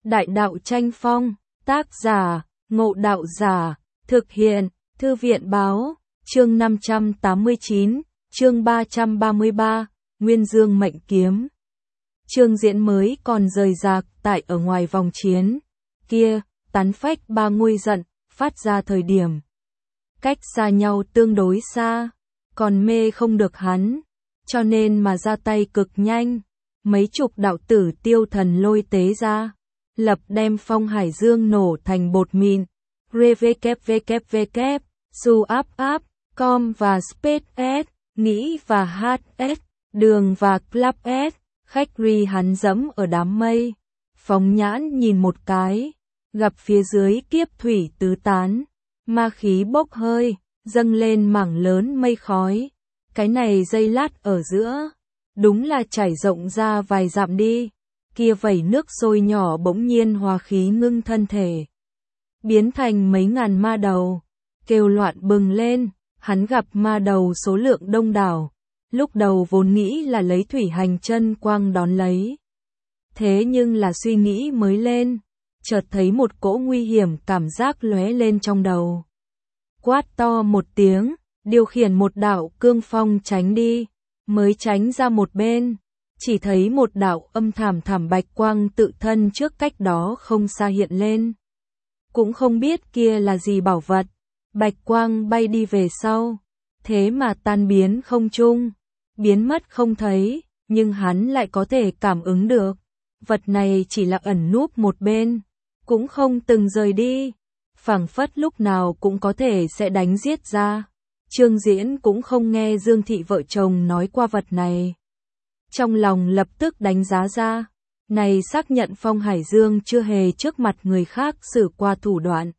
Đại đạo tranh phong, tác giả, Ngộ Đạo Giả, thực hiện, Thư viện báo, chương 589, chương 333, Nguyên Dương mệnh kiếm. Chương diễn mới còn rời rạc tại ở ngoài vòng chiến. Kia, tán phách ba nguôi giận, phát ra thời điểm. Cách xa nhau tương đối xa, còn mê không được hắn, cho nên mà ra tay cực nhanh. Mấy chục đạo tử tiêu thần lôi tế ra, lập đem Phong Hải Dương nổ thành bột mịn. www, su áp, com và space s, nghĩ và hs, đường và club s, khách ri hắn dẫm ở đám mây. Phóng nhãn nhìn một cái, gặp phía dưới kiếp thủy tứ tán, ma khí bốc hơi, dâng lên mảng lớn mây khói. Cái này giây lát ở giữa, đúng là trải rộng ra vài dặm đi. Kia vẩy nước sôi nhỏ bỗng nhiên hòa khí ngưng thân thể, biến thành mấy ngàn ma đầu, kêu loạn bừng lên. Hắn gặp ma đầu số lượng đông đảo, lúc đầu vốn nghĩ là lấy thủy hành chân quang đón lấy. Thế nhưng là suy nghĩ mới lên, chợt thấy một cỗ nguy hiểm cảm giác lóe lên trong đầu. Quát to một tiếng, điều khiển một đạo cương phong tránh đi, mới tránh ra một bên, chỉ thấy một đạo âm thảm bạch quang tự thân trước cách đó không xa hiện lên. Cũng không biết kia là gì bảo vật, bạch quang bay đi về sau, thế mà tan biến không trung, biến mất không thấy, nhưng hắn lại có thể cảm ứng được. Vật này chỉ là ẩn núp một bên, cũng không từng rời đi, phảng phất lúc nào cũng có thể sẽ đánh giết ra. Trương Diễn cũng không nghe Dương Thị vợ chồng nói qua vật này, trong lòng lập tức đánh giá ra, này xác nhận Phong Hải Dương chưa hề trước mặt người khác sử qua thủ đoạn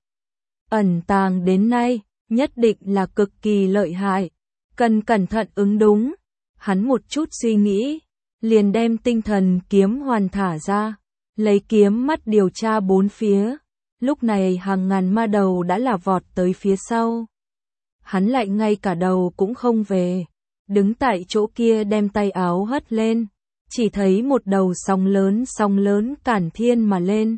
ẩn tàng đến nay, nhất định là cực kỳ lợi hại, cần cẩn thận ứng đúng. Hắn một chút suy nghĩ, liền đem tinh thần kiếm hoàn thả ra, lấy kiếm mắt điều tra bốn phía. Lúc này hàng ngàn ma đầu đã là vọt tới phía sau. Hắn lại ngay cả đầu cũng không về, đứng tại chỗ kia đem tay áo hất lên, chỉ thấy một đầu sóng lớn cản thiên mà lên.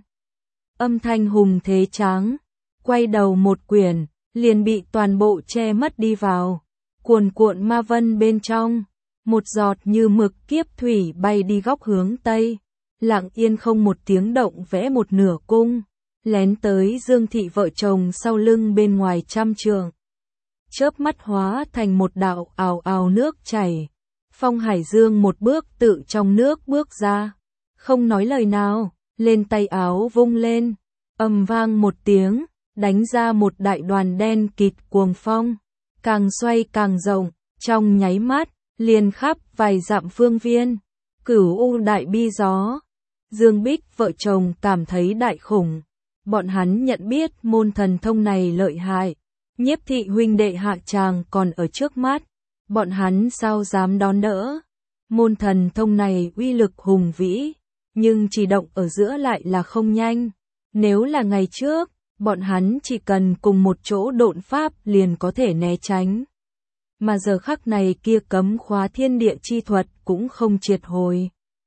Âm thanh hùng thế tráng, quay đầu một quyển, liền bị toàn bộ che mất đi vào. Cuồn cuộn ma vân bên trong, một giọt như mực kiếp thủy bay đi góc hướng Tây, lặng yên không một tiếng động vẽ một nửa cung, lén tới Dương Thị vợ chồng sau lưng bên ngoài trăm trượng. Chớp mắt hóa thành một đạo ào ào nước chảy. Phong Hải Dương một bước tự trong nước bước ra, không nói lời nào, lên tay áo vung lên, ầm vang một tiếng, đánh ra một đại đoàn đen kịt cuồng phong, càng xoay càng rộng, trong nháy mắt, liền khắp vài dặm phương viên. Cửu U đại bi gió. Dương Bích vợ chồng cảm thấy đại khủng, bọn hắn nhận biết môn thần thông này lợi hại. Nhiếp Thị huynh đệ hạ tràng còn ở trước mắt, bọn hắn sao dám đón đỡ. Môn thần thông này uy lực hùng vĩ, nhưng chỉ động ở giữa lại là không nhanh. Nếu là ngày trước, bọn hắn chỉ cần cùng một chỗ độn pháp liền có thể né tránh. Mà giờ khắc này kia cấm khóa thiên địa chi thuật cũng không triệt hồi.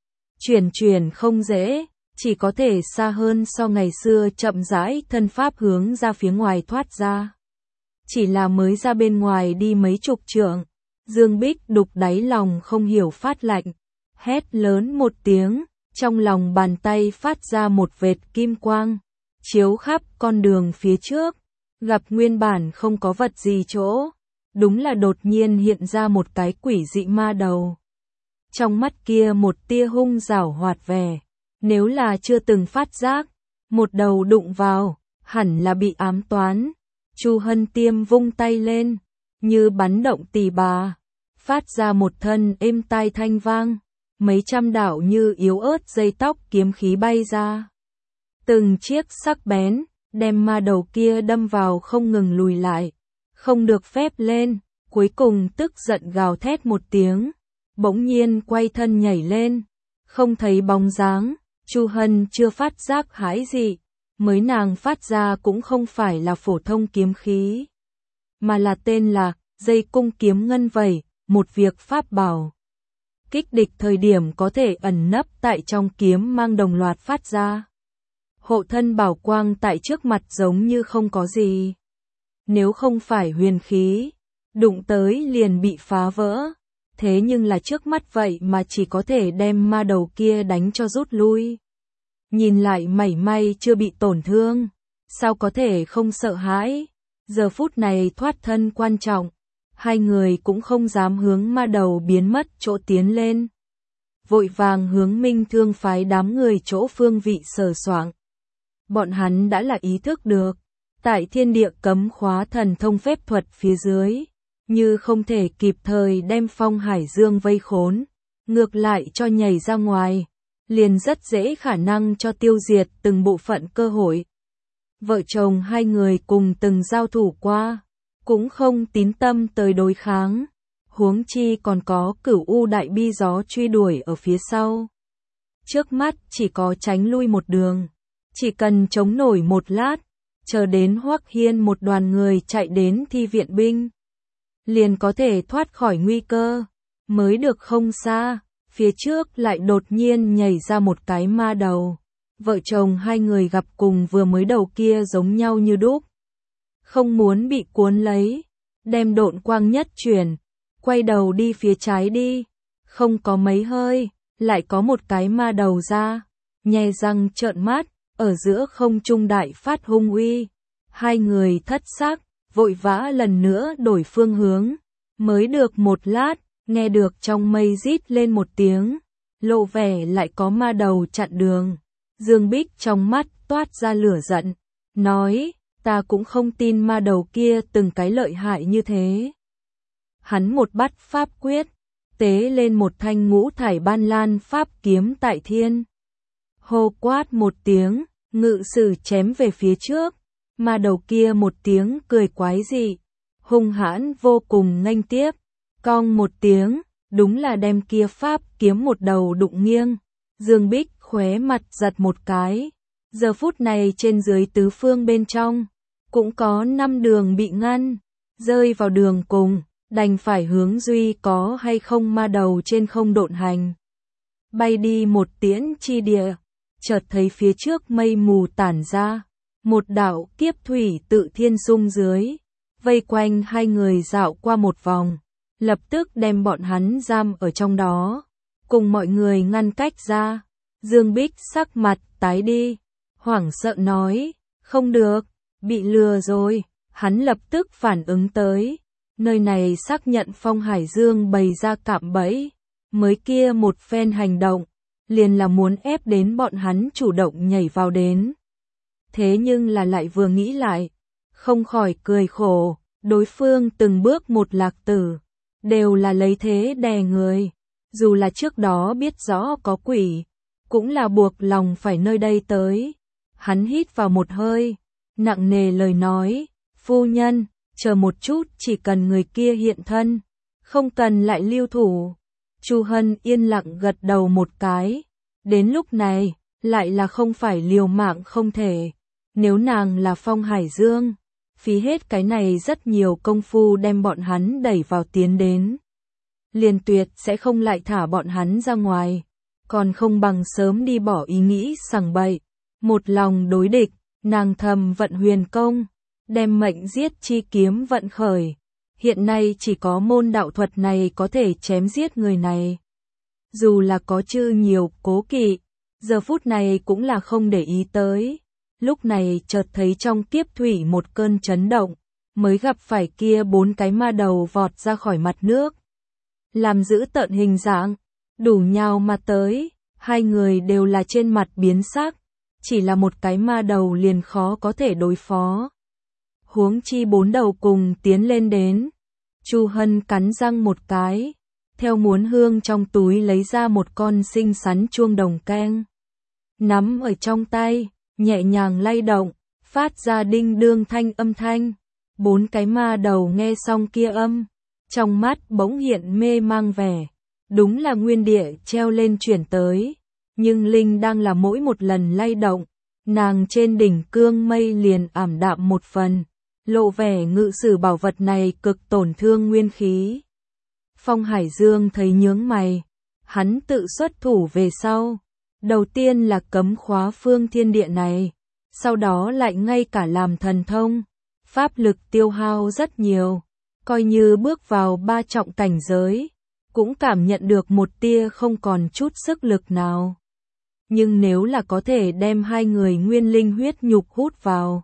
Chuyển không dễ, chỉ có thể xa hơn so ngày xưa chậm rãi thân pháp hướng ra phía ngoài thoát ra. Chỉ là mới ra bên ngoài đi mấy chục trượng, Dương Bích đục đáy lòng không hiểu phát lạnh, hét lớn một tiếng, trong lòng bàn tay phát ra một vệt kim quang, chiếu khắp con đường phía trước, gặp nguyên bản không có vật gì chỗ, đúng là đột nhiên hiện ra một cái quỷ dị ma đầu. Trong mắt kia một tia hung giảo hoạt vẻ, nếu là chưa từng phát giác, một đầu đụng vào, hẳn là bị ám toán. Chu Hân Tiêm vung tay lên, như bắn động tỳ bà, phát ra một thân êm tai thanh vang, mấy trăm đạo như yếu ớt dây tóc kiếm khí bay ra. Từng chiếc sắc bén, đem ma đầu kia đâm vào không ngừng lùi lại, không được phép lên, cuối cùng tức giận gào thét một tiếng, bỗng nhiên quay thân nhảy lên, không thấy bóng dáng. Chu Hân chưa phát giác hãi gì. Mới nàng phát ra cũng không phải là phổ thông kiếm khí, mà là tên là dây cung kiếm ngân vẩy, một việc pháp bảo. Kích địch thời điểm có thể ẩn nấp tại trong kiếm mang đồng loạt phát ra. hộ thân bảo quang tại trước mặt giống như không có gì. Nếu không phải huyền khí, đụng tới liền bị phá vỡ. Thế nhưng là trước mắt vậy mà chỉ có thể đem ma đầu kia đánh cho rút lui. Nhìn lại mảy may chưa bị tổn thương, sao có thể không sợ hãi. Giờ phút này thoát thân quan trọng, hai người cũng không dám hướng ma đầu biến mất chỗ tiến lên. Vội vàng hướng Minh Thương phái đám người chỗ phương vị sờ soạng. Bọn hắn đã là ý thức được, tại thiên địa cấm khóa thần thông phép thuật phía dưới, như không thể kịp thời đem Phong Hải Dương vây khốn, ngược lại cho nhảy ra ngoài, liền rất dễ khả năng cho tiêu diệt từng bộ phận cơ hội. Vợ chồng hai người cùng từng giao thủ qua, cũng không tín tâm tới đối kháng, huống chi còn có Cửu U Đại Bi gió truy đuổi ở phía sau. Trước mắt chỉ có tránh lui một đường, chỉ cần chống nổi một lát, chờ đến Hoắc Hiên một đoàn người chạy đến thi viện binh, liền có thể thoát khỏi nguy cơ. Mới được không xa, phía trước lại đột nhiên nhảy ra một cái ma đầu. Vợ chồng hai người gặp cùng vừa mới đầu kia giống nhau như đúc. Không muốn bị cuốn lấy, đem độn quang nhất chuyển, quay đầu đi phía trái đi. Không có mấy hơi, lại có một cái ma đầu ra, nhe răng trợn mắt, ở giữa không trung đại phát hung uy. Hai người thất sắc, vội vã lần nữa đổi phương hướng. Mới được một lát, nghe được trong mây rít lên một tiếng, lộ vẻ lại có ma đầu chặn đường. Dương Bích trong mắt toát ra lửa giận, nói, ta cũng không tin ma đầu kia từng cái lợi hại như thế. Hắn một bắt pháp quyết, tế lên một thanh ngũ thải ban lan pháp kiếm tại thiên. Hô quát một tiếng, ngự sử chém về phía trước, ma đầu kia một tiếng cười quái dị, hung hãn vô cùng nghênh tiếp, cong một tiếng, đúng là đem kia pháp kiếm một đầu đụng nghiêng. Dương Bích khóe mặt giật một cái, giờ phút này trên dưới tứ phương bên trong, cũng có 5 đường bị ngăn, rơi vào đường cùng, đành phải hướng duy có hay không ma đầu trên không độn hành. Bay đi một tiễn chi địa, chợt thấy phía trước mây mù tản ra, một đạo kiếp thủy tự thiên xung dưới, vây quanh hai người dạo qua một vòng, lập tức đem bọn hắn giam ở trong đó, cùng mọi người ngăn cách ra. Dương Bích sắc mặt tái đi, hoảng sợ nói, không được, bị lừa rồi. Hắn lập tức phản ứng tới, nơi này xác nhận Phong Hải Dương bày ra cạm bẫy, mới kia một phen hành động, liền là muốn ép đến bọn hắn chủ động nhảy vào đến. Thế nhưng là lại vừa nghĩ lại, không khỏi cười khổ, đối phương từng bước một lạc tử, đều là lấy thế đè người, dù là trước đó biết rõ có quỷ, cũng là buộc lòng phải nơi đây tới. Hắn hít vào một hơi, nặng nề lời nói, phu nhân, chờ một chút, chỉ cần người kia hiện thân, không cần lại lưu thủ. Chu Hân yên lặng gật đầu một cái, đến lúc này, lại là không phải liều mạng không thể. Nếu nàng là Phong Hải Dương, phí hết cái này rất nhiều công phu đem bọn hắn đẩy vào tiến đến, liền tuyệt sẽ không lại thả bọn hắn ra ngoài, còn không bằng sớm đi bỏ ý nghĩ sằng bậy, một lòng đối địch. Nàng thầm vận huyền công, đem mệnh giết chi kiếm vận khởi, hiện nay chỉ có môn đạo thuật này có thể chém giết người này. Dù là có chư nhiều cố kỵ, giờ phút này cũng là không để ý tới. Lúc này chợt thấy trong kiếp thủy một cơn chấn động, mới gặp phải kia 4 cái ma đầu vọt ra khỏi mặt nước, làm giữ tợn hình dạng, đủ nhào mà tới. Hai người đều là trên mặt biến sắc, chỉ là một cái ma đầu liền khó có thể đối phó, huống chi 4 đầu cùng tiến lên đến. Chu Hân cắn răng một cái, theo muốn hương trong túi lấy ra một con xinh xắn chuông đồng keng, nắm ở trong tay, nhẹ nhàng lay động, phát ra đinh đương âm thanh. 4 cái ma đầu nghe xong kia âm, trong mắt bỗng hiện mê mang vẻ, đúng là nguyên địa treo lên chuyển tới, nhưng linh đang là mỗi một lần lay động, nàng trên đỉnh cương mây liền ảm đạm một phần, lộ vẻ ngự sử bảo vật này cực tổn thương nguyên khí. Phong Hải Dương thấy nhướng mày, hắn tự xuất thủ về sau, Đầu tiên là cấm khóa phương thiên địa này, sau đó lại ngay cả làm thần thông, pháp lực tiêu hao rất nhiều, coi như bước vào 3 trọng cảnh giới, cũng cảm nhận được một tia không còn chút sức lực nào. Nhưng nếu là có thể đem hai người nguyên linh huyết nhục hút vào,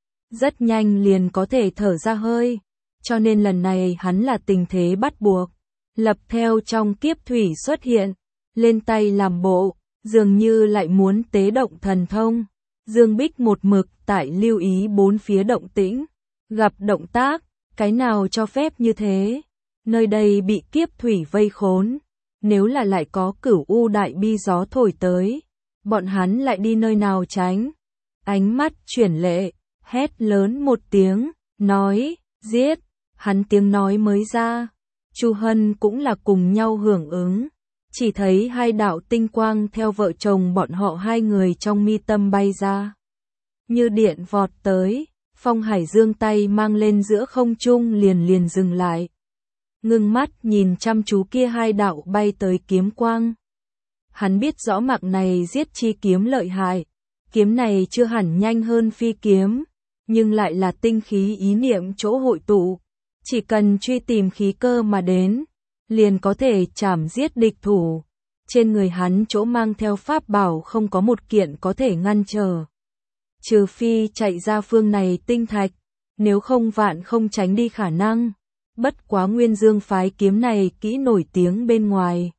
rất nhanh liền có thể thở ra hơi, cho nên lần này hắn là tình thế bắt buộc, lập theo trong kiếp thủy xuất hiện, lên tay làm bộ, dường như lại muốn tế động thần thông. Dương Bích một mực tại lưu ý bốn phía động tĩnh, gặp động tác, cái nào cho phép như thế. Nơi đây bị kiếp thủy vây khốn, nếu là lại có cửu u đại bi gió thổi tới, bọn hắn lại đi nơi nào tránh. Ánh mắt chuyển lệ, hét lớn một tiếng, nói, giết, hắn tiếng nói mới ra. Chu Hân cũng là cùng nhau hưởng ứng, chỉ thấy hai đạo tinh quang theo vợ chồng bọn họ hai người trong mi tâm bay ra. Như điện vọt tới, Phong Hải Dương tay mang lên giữa không trung liền dừng lại. Ngưng mắt nhìn chăm chú kia hai đạo bay tới kiếm quang. Hắn biết rõ mạng này giết chi kiếm lợi hại, kiếm này chưa hẳn nhanh hơn phi kiếm, nhưng lại là tinh khí ý niệm chỗ hội tụ, chỉ cần truy tìm khí cơ mà đến, liền có thể chảm giết địch thủ. Trên người hắn chỗ mang theo pháp bảo không có một kiện có thể ngăn trở. Trừ phi chạy ra phương này tinh thạch, nếu không vạn không tránh đi khả năng. Bất quá Nguyên Dương phái kiếm này kỹ nổi tiếng bên ngoài.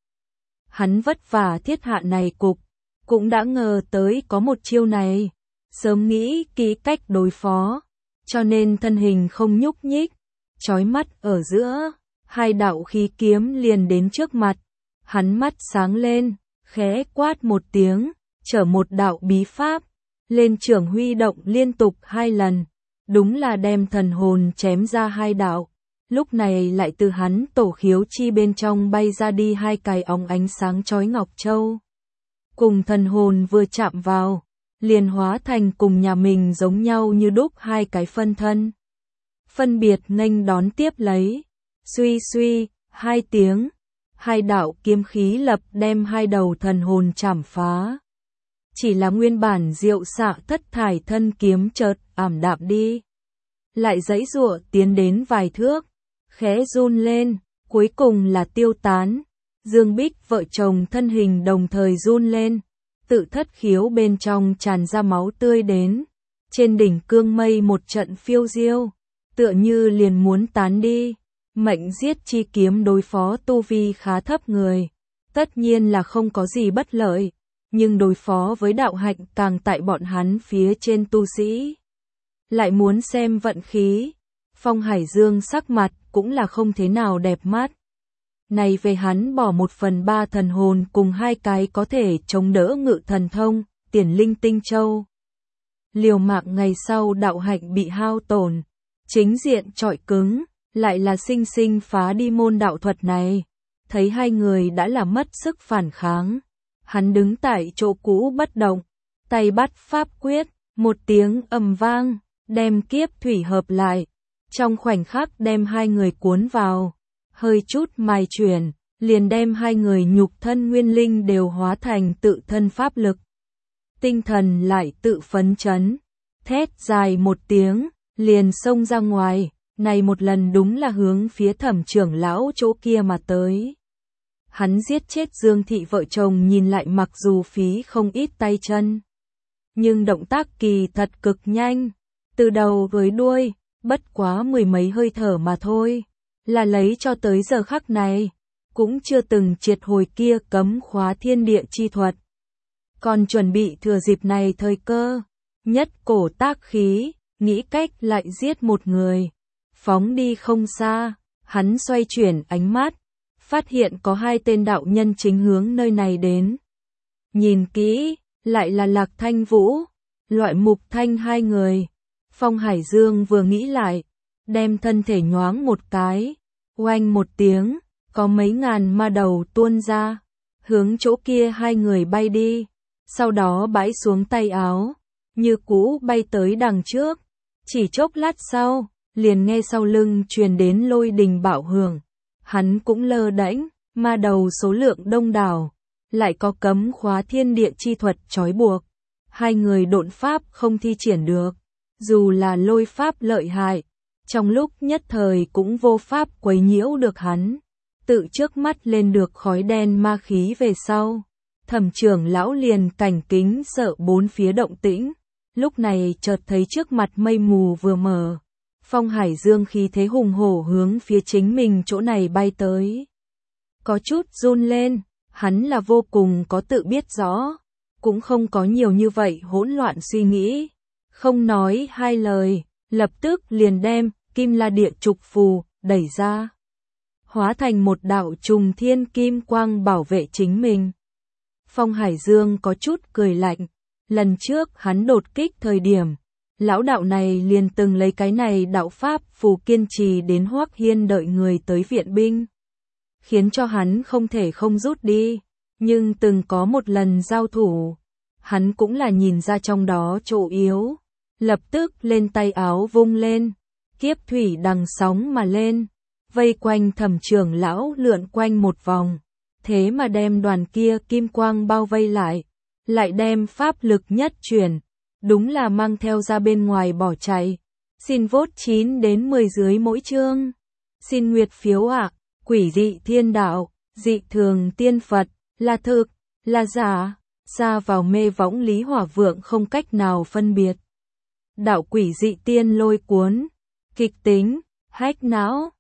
Hắn vất vả thiết hạ này cục, cũng đã ngờ tới có một chiêu này, sớm nghĩ kỹ cách đối phó, cho nên thân hình không nhúc nhích, chói mắt ở giữa, hai đạo khí kiếm liền đến trước mặt. Hắn mắt sáng lên, khẽ quát một tiếng, chở một đạo bí pháp, lên trường huy động liên tục 2 lần, đúng là đem thần hồn chém ra 2 đạo. Lúc này lại từ hắn tổ khiếu chi bên trong bay ra đi 2 cái óng ánh sáng chói ngọc châu. Cùng thần hồn vừa chạm vào, liền hóa thành cùng nhà mình giống nhau như đúc 2 cái phân thân. Phân biệt nghênh đón tiếp lấy, suy suy, 2 tiếng, 2 đạo kiếm khí lập đem 2 đầu thần hồn chảm phá. Chỉ là nguyên bản diệu xạ thất thải thân kiếm chợt ảm đạm đi. Lại giãy giụa tiến đến vài thước, khẽ run lên, cuối cùng là tiêu tán. Dương Bích vợ chồng thân hình đồng thời run lên, tự thất khiếu bên trong tràn ra máu tươi đến. Trên đỉnh cương mây một trận phiêu diêu, tựa như liền muốn tán đi. Mệnh giết chi kiếm đối phó tu vi khá thấp người, tất nhiên là không có gì bất lợi, nhưng đối phó với đạo hạnh càng tại bọn hắn phía trên tu sĩ. Lại muốn xem vận khí, Phong Hải Dương sắc mặt cũng là không thế nào đẹp mắt. Này về hắn bỏ 1/3 thần hồn cùng 2 cái có thể chống đỡ ngự thần thông, tiền linh tinh châu. Liều mạng ngày sau đạo hạnh bị hao tổn, chính diện trọi cứng, lại là sinh sinh phá đi môn đạo thuật này. Thấy hai người đã là mất sức phản kháng, hắn đứng tại chỗ cũ bất động, tay bắt pháp quyết, một tiếng ầm vang, đem kiếp thủy hợp lại, trong khoảnh khắc đem hai người cuốn vào, hơi chút mài chuyển, liền đem hai người nhục thân nguyên linh đều hóa thành tự thân pháp lực. Tinh thần lại tự phấn chấn, thét dài một tiếng, liền xông ra ngoài, này một lần đúng là hướng phía Thẩm trưởng lão chỗ kia mà tới. Hắn giết chết Dương Thị vợ chồng nhìn lại mặc dù phí không ít tay chân, nhưng động tác kỳ thật cực nhanh, từ đầu với đuôi, bất quá 10 mấy hơi thở mà thôi, là lấy cho tới giờ khắc này, cũng chưa từng triệt hồi kia cấm khóa thiên địa chi thuật. Còn chuẩn bị thừa dịp này thời cơ, nhất cổ tác khí, nghĩ cách lại giết một người, phóng đi không xa, hắn xoay chuyển ánh mắt, phát hiện có 2 tên đạo nhân chính hướng nơi này đến. Nhìn kỹ, lại là Lạc Thanh Vũ, Loại Mục Thanh 2 người. Phong Hải Dương vừa nghĩ lại, đem thân thể nhoáng một cái, oanh một tiếng, có mấy ngàn ma đầu tuôn ra, hướng chỗ kia 2 người bay đi, sau đó bãi xuống tay áo, như cũ bay tới đằng trước. Chỉ chốc lát sau, liền nghe sau lưng truyền đến lôi đình bạo hưởng. Hắn cũng lơ đễnh, ma đầu số lượng đông đảo, lại có cấm khóa thiên địa chi thuật trói buộc. Hai người độn pháp không thi triển được, dù là lôi pháp lợi hại, trong lúc nhất thời cũng vô pháp quấy nhiễu được hắn. Tự trước mắt lên được khói đen ma khí về sau, Thẩm trưởng lão liền cảnh kính sợ bốn phía động tĩnh, lúc này chợt thấy trước mặt mây mù vừa mở, Phong Hải Dương khí thế hùng hổ hướng phía chính mình chỗ này bay tới. Có chút run lên, hắn là vô cùng có tự biết rõ, cũng không có nhiều như vậy hỗn loạn suy nghĩ, không nói hai lời, lập tức liền đem Kim La Địa Trục phù đẩy ra, hóa thành một đạo trùng thiên kim quang bảo vệ chính mình. Phong Hải Dương có chút cười lạnh, lần trước hắn đột kích thời điểm, lão đạo này liền từng lấy cái này đạo pháp phù kiên trì đến Hoắc Hiên đợi người tới viện binh, khiến cho hắn không thể không rút đi, nhưng từng có một lần giao thủ, hắn cũng là nhìn ra trong đó chỗ yếu, lập tức lên tay áo vung lên, kiếp thủy đằng sóng mà lên, vây quanh Thẩm trưởng lão lượn quanh một vòng, thế mà đem đoàn kia kim quang bao vây lại đem pháp lực nhất chuyển, đúng là mang theo ra bên ngoài bỏ chạy. Xin vote 9 đến 10 dưới mỗi chương. Xin nguyệt phiếu ạ. Quỷ dị thiên đạo, dị thường tiên Phật, là thực, là giả, xa vào mê võng Lý Hỏa Vượng không cách nào phân biệt. Đạo quỷ dị tiên lôi cuốn, kịch tính, hách não.